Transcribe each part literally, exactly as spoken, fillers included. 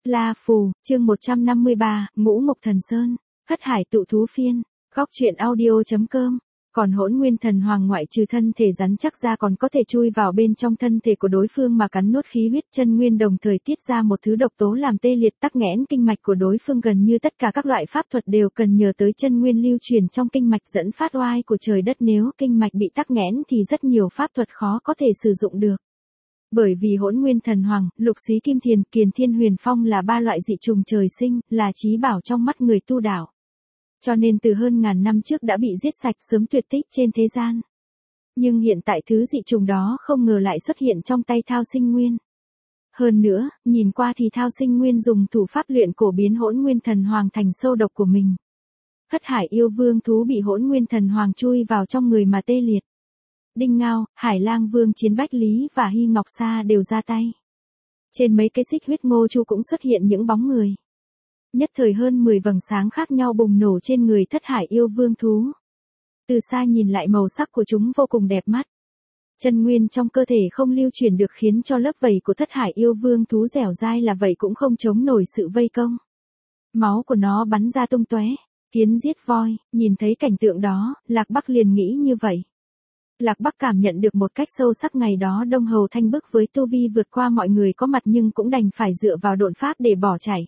La Phù, chương một trăm năm mươi ba, Ngũ Mục Thần Sơn, Hất Hải Tụ Thú Phiên, Góc truyện audio.com. Còn Hỗn Nguyên Thần Hoàng ngoại trừ thân thể rắn chắc ra còn có thể chui vào bên trong thân thể của đối phương mà cắn nuốt khí huyết chân nguyên, đồng thời tiết ra một thứ độc tố làm tê liệt tắc nghẽn kinh mạch của đối phương. Gần như tất cả các loại pháp thuật đều cần nhờ tới chân nguyên lưu truyền trong kinh mạch dẫn phát oai của trời đất, nếu kinh mạch bị tắc nghẽn thì rất nhiều pháp thuật khó có thể sử dụng được. Bởi vì Hỗn Nguyên Thần Hoàng, Lục Xí Kim Thiền, Kiền Thiên Huyền Phong là ba loại dị trùng trời sinh, là chí bảo trong mắt người tu đạo. Cho nên từ hơn ngàn năm trước đã bị giết sạch, sớm tuyệt tích trên thế gian. Nhưng hiện tại thứ dị trùng đó không ngờ lại xuất hiện trong tay Thao Sinh Nguyên. Hơn nữa, nhìn qua thì Thao Sinh Nguyên dùng thủ pháp luyện cổ biến Hỗn Nguyên Thần Hoàng thành sâu độc của mình. Hất Hải yêu vương thú bị Hỗn Nguyên Thần Hoàng chui vào trong người mà tê liệt. Đinh Ngao, Hải Lang Vương Chiến Bách Lý và Hy Ngọc Sa đều ra tay. Trên mấy cái xích huyết ngô chu cũng xuất hiện những bóng người. Nhất thời hơn mười vầng sáng khác nhau bùng nổ trên người Thất Hải yêu vương thú. Từ xa nhìn lại màu sắc của chúng vô cùng đẹp mắt. Chân nguyên trong cơ thể không lưu chuyển được khiến cho lớp vảy của Thất Hải yêu vương thú dẻo dai là vậy cũng không chống nổi sự vây công. Máu của nó bắn ra tung tóe, kiến giết voi. Nhìn thấy cảnh tượng đó, Lạc Bắc liền nghĩ như vậy. Lạc Bắc cảm nhận được một cách sâu sắc ngày đó Đông Hầu Thanh Bức với tu vi vượt qua mọi người có mặt nhưng cũng đành phải dựa vào độn pháp để bỏ chạy.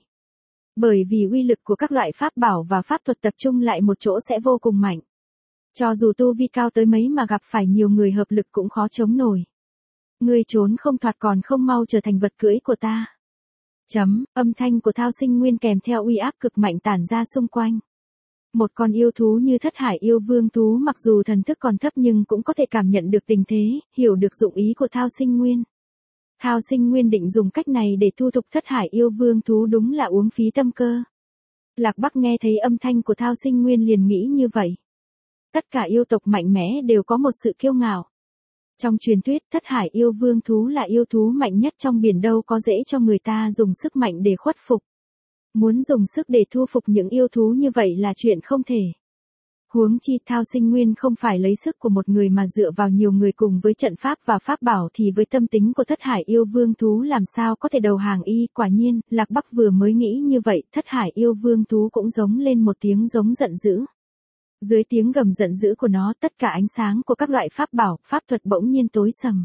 Bởi vì uy lực của các loại pháp bảo và pháp thuật tập trung lại một chỗ sẽ vô cùng mạnh. Cho dù tu vi cao tới mấy mà gặp phải nhiều người hợp lực cũng khó chống nổi. Ngươi trốn không thoát còn không mau trở thành vật cưỡi của ta. Chấm, âm thanh của Thao Sinh Nguyên kèm theo uy áp cực mạnh tản ra xung quanh. Một con yêu thú như Thất Hải yêu vương thú mặc dù thần thức còn thấp nhưng cũng có thể cảm nhận được tình thế, hiểu được dụng ý của Thao Sinh Nguyên. Thao Sinh Nguyên định dùng cách này để thu thục Thất Hải yêu vương thú đúng là uống phí tâm cơ. Lạc Bắc nghe thấy âm thanh của Thao Sinh Nguyên liền nghĩ như vậy. Tất cả yêu tộc mạnh mẽ đều có một sự kiêu ngạo. Trong truyền thuyết Thất Hải yêu vương thú là yêu thú mạnh nhất trong biển, đâu có dễ cho người ta dùng sức mạnh để khuất phục. Muốn dùng sức để thu phục những yêu thú như vậy là chuyện không thể. Huống chi Thao Sinh Nguyên không phải lấy sức của một người mà dựa vào nhiều người cùng với trận pháp và pháp bảo, thì với tâm tính của Thất Hải yêu vương thú làm sao có thể đầu hàng y. Quả nhiên, Lạc Bắc vừa mới nghĩ như vậy, Thất Hải yêu vương thú cũng giống lên một tiếng giống giận dữ. Dưới tiếng gầm giận dữ của nó, tất cả ánh sáng của các loại pháp bảo, pháp thuật bỗng nhiên tối sầm.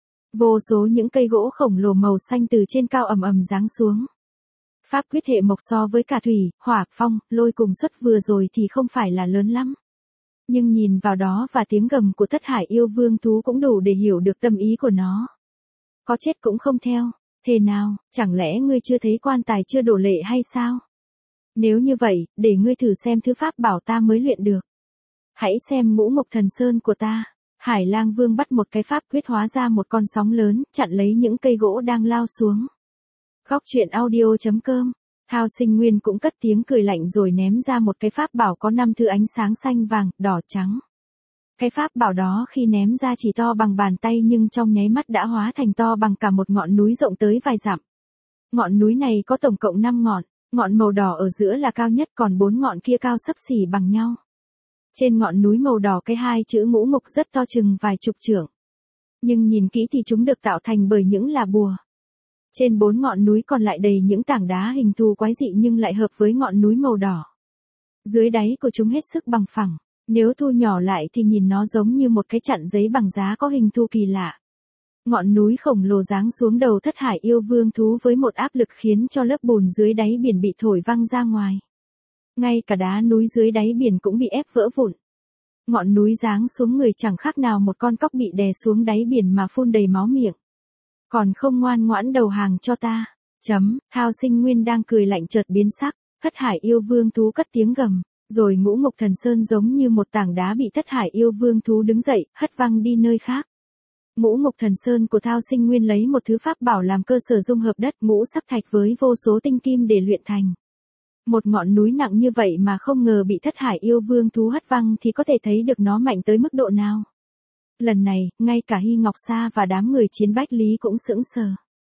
Vô số những cây gỗ khổng lồ màu xanh từ trên cao ầm ầm giáng xuống. Pháp quyết hệ mộc so với cả thủy, hỏa, phong, lôi cùng xuất vừa rồi thì không phải là lớn lắm. Nhưng nhìn vào đó và tiếng gầm của Thất Hải yêu vương thú cũng đủ để hiểu được tâm ý của nó. Có chết cũng không theo, thế nào, chẳng lẽ ngươi chưa thấy quan tài chưa đổ lệ hay sao? Nếu như vậy, để ngươi thử xem thứ pháp bảo ta mới luyện được. Hãy xem Ngũ Mục Thần Sơn của ta. Hải Lang Vương bắt một cái pháp quyết hóa ra một con sóng lớn, chặn lấy những cây gỗ đang lao xuống. Góc truyện audio.com. Thao Sinh Nguyên cũng cất tiếng cười lạnh rồi ném ra một cái pháp bảo có năm thứ ánh sáng xanh vàng, đỏ trắng. Cái pháp bảo đó khi ném ra chỉ to bằng bàn tay nhưng trong nháy mắt đã hóa thành to bằng cả một ngọn núi rộng tới vài dặm. Ngọn núi này có tổng cộng năm ngọn, ngọn màu đỏ ở giữa là cao nhất, còn bốn ngọn kia cao xấp xỉ bằng nhau. Trên ngọn núi màu đỏ cái hai chữ Ngũ Mục rất to chừng vài chục trượng. Nhưng nhìn kỹ thì chúng được tạo thành bởi những là bùa. Trên bốn ngọn núi còn lại đầy những tảng đá hình thù quái dị nhưng lại hợp với ngọn núi màu đỏ. Dưới đáy của chúng hết sức bằng phẳng, nếu thu nhỏ lại thì nhìn nó giống như một cái chặn giấy bằng giá có hình thù kỳ lạ. Ngọn núi khổng lồ giáng xuống đầu Thất Hải yêu vương thú với một áp lực khiến cho lớp bùn dưới đáy biển bị thổi văng ra ngoài. Ngay cả đá núi dưới đáy biển cũng bị ép vỡ vụn. Ngọn núi giáng xuống người chẳng khác nào một con cóc bị đè xuống đáy biển mà phun đầy máu miệng. Còn không ngoan ngoãn đầu hàng cho ta. Chấm, Thao Sinh Nguyên đang cười lạnh chợt biến sắc, Thất Hải yêu vương thú cất tiếng gầm, rồi Ngũ Mục Thần Sơn giống như một tảng đá bị Thất Hải yêu vương thú đứng dậy, hất văng đi nơi khác. Ngũ Mục Thần Sơn của Thao Sinh Nguyên lấy một thứ pháp bảo làm cơ sở dung hợp đất ngũ sắc thạch với vô số tinh kim để luyện thành. Một ngọn núi nặng như vậy mà không ngờ bị Thất Hải yêu vương thú hất văng thì có thể thấy được nó mạnh tới mức độ nào. Lần này, ngay cả Hy Ngọc Sa và đám người Chiến Bách Lý cũng sững sờ.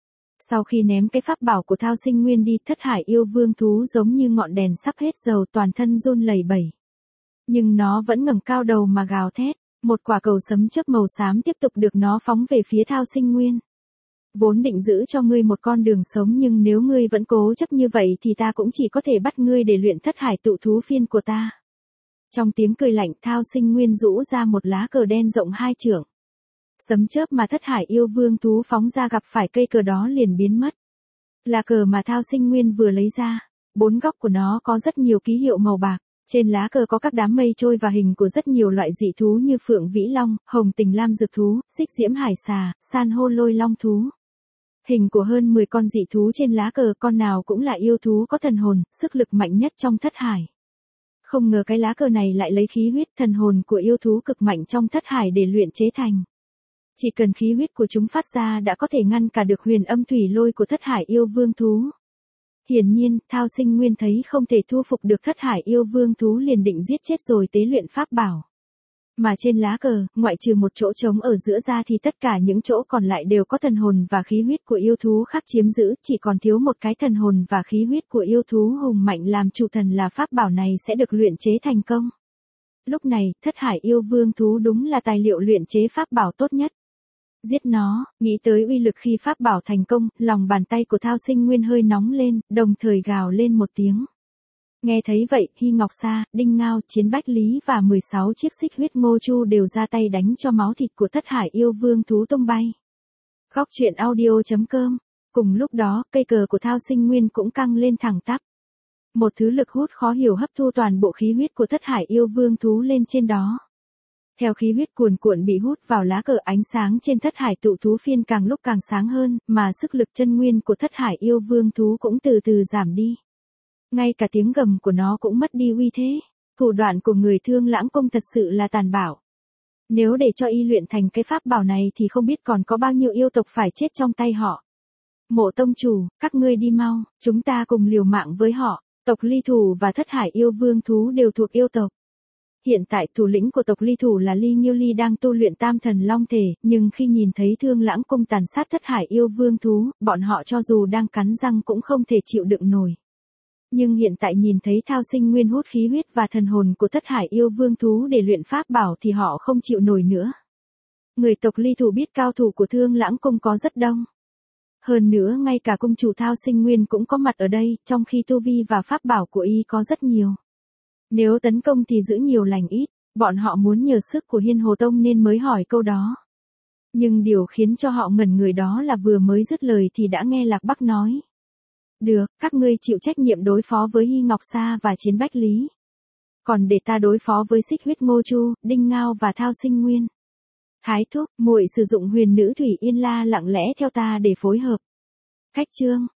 Sau khi ném cái pháp bảo của Thao Sinh Nguyên đi, Thất Hải yêu vương thú giống như ngọn đèn sắp hết dầu, toàn thân run lẩy bẩy. Nhưng nó vẫn ngẩng cao đầu mà gào thét, một quả cầu sấm chớp màu xám tiếp tục được nó phóng về phía Thao Sinh Nguyên. Vốn định giữ cho ngươi một con đường sống nhưng nếu ngươi vẫn cố chấp như vậy thì ta cũng chỉ có thể bắt ngươi để luyện thất hải tụ thú phiên của ta. Trong tiếng cười lạnh Thao Sinh Nguyên rũ ra một lá cờ đen rộng hai trượng. Sấm chớp mà thất hải yêu vương thú phóng ra gặp phải cây cờ đó liền biến mất. Là cờ mà Thao Sinh Nguyên vừa lấy ra. Bốn góc của nó có rất nhiều ký hiệu màu bạc. Trên lá cờ có các đám mây trôi và hình của rất nhiều loại dị thú như phượng vĩ long, hồng tình lam dược thú, xích diễm hải xà, san hô lôi long thú. Hình của hơn mười con dị thú trên lá cờ, con nào cũng là yêu thú có thần hồn, sức lực mạnh nhất trong thất hải. Không ngờ cái lá cờ này lại lấy khí huyết thần hồn của yêu thú cực mạnh trong thất hải để luyện chế thành. Chỉ cần khí huyết của chúng phát ra đã có thể ngăn cả được huyền âm thủy lôi của thất hải yêu vương thú. Hiển nhiên, Thao Sinh Nguyên thấy không thể thu phục được thất hải yêu vương thú liền định giết chết rồi tế luyện pháp bảo. Mà trên lá cờ, ngoại trừ một chỗ trống ở giữa ra thì tất cả những chỗ còn lại đều có thần hồn và khí huyết của yêu thú khác chiếm giữ, chỉ còn thiếu một cái thần hồn và khí huyết của yêu thú hùng mạnh làm chủ thần là pháp bảo này sẽ được luyện chế thành công. Lúc này, thất hải yêu vương thú đúng là tài liệu luyện chế pháp bảo tốt nhất. Giết nó, nghĩ tới uy lực khi pháp bảo thành công, lòng bàn tay của Thao Sinh Nguyên hơi nóng lên, đồng thời gào lên một tiếng. Nghe thấy vậy, Hy Ngọc Sa, Đinh Ngao, Chiến Bách Lý và mười sáu chiếc xích huyết ngô chu đều ra tay đánh cho máu thịt của thất hải yêu vương thú tung bay. Góc truyện audio chấm com. Cùng lúc đó, cây cờ của Thao Sinh Nguyên cũng căng lên thẳng tắp. Một thứ lực hút khó hiểu hấp thu toàn bộ khí huyết của thất hải yêu vương thú lên trên đó. Theo khí huyết cuồn cuộn bị hút vào lá cờ, ánh sáng trên thất hải tụ thú phiên càng lúc càng sáng hơn, mà sức lực chân nguyên của thất hải yêu vương thú cũng từ từ giảm đi. Ngay cả tiếng gầm của nó cũng mất đi uy thế. Thủ đoạn của người Thương Lãng Cung thật sự là tàn bạo. Nếu để cho y luyện thành cái pháp bảo này thì không biết còn có bao nhiêu yêu tộc phải chết trong tay họ. Mộ tông chủ, các ngươi đi mau, chúng ta cùng liều mạng với họ. Tộc Ly Thủ và thất hải yêu vương thú đều thuộc yêu tộc. Hiện tại thủ lĩnh của tộc Ly Thủ là Ly Nghiêu Ly đang tu luyện tam thần long thể, nhưng khi nhìn thấy Thương Lãng Cung tàn sát thất hải yêu vương thú, bọn họ cho dù đang cắn răng cũng không thể chịu đựng nổi. Nhưng hiện tại nhìn thấy Thao Sinh Nguyên hút khí huyết và thần hồn của thất hải yêu vương thú để luyện pháp bảo thì họ không chịu nổi nữa. Người tộc Ly Thủ biết cao thủ của Thương Lãng Cung có rất đông. Hơn nữa ngay cả cung chủ Thao Sinh Nguyên cũng có mặt ở đây, trong khi tu vi và pháp bảo của y có rất nhiều. Nếu tấn công thì giữ nhiều lành ít, bọn họ muốn nhờ sức của Hiên Hồ Tông nên mới hỏi câu đó. Nhưng điều khiến cho họ ngẩn người đó là vừa mới dứt lời thì đã nghe Lạc Bắc nói. Được, các ngươi chịu trách nhiệm đối phó với Hy Ngọc Sa và Chiến Bách Lý. Còn để ta đối phó với xích huyết Ngô Chu, Đinh Ngao và Thao Sinh Nguyên. Thái thúc, muội sử dụng huyền nữ Thủy Yên La lặng lẽ theo ta để phối hợp. Khách chương.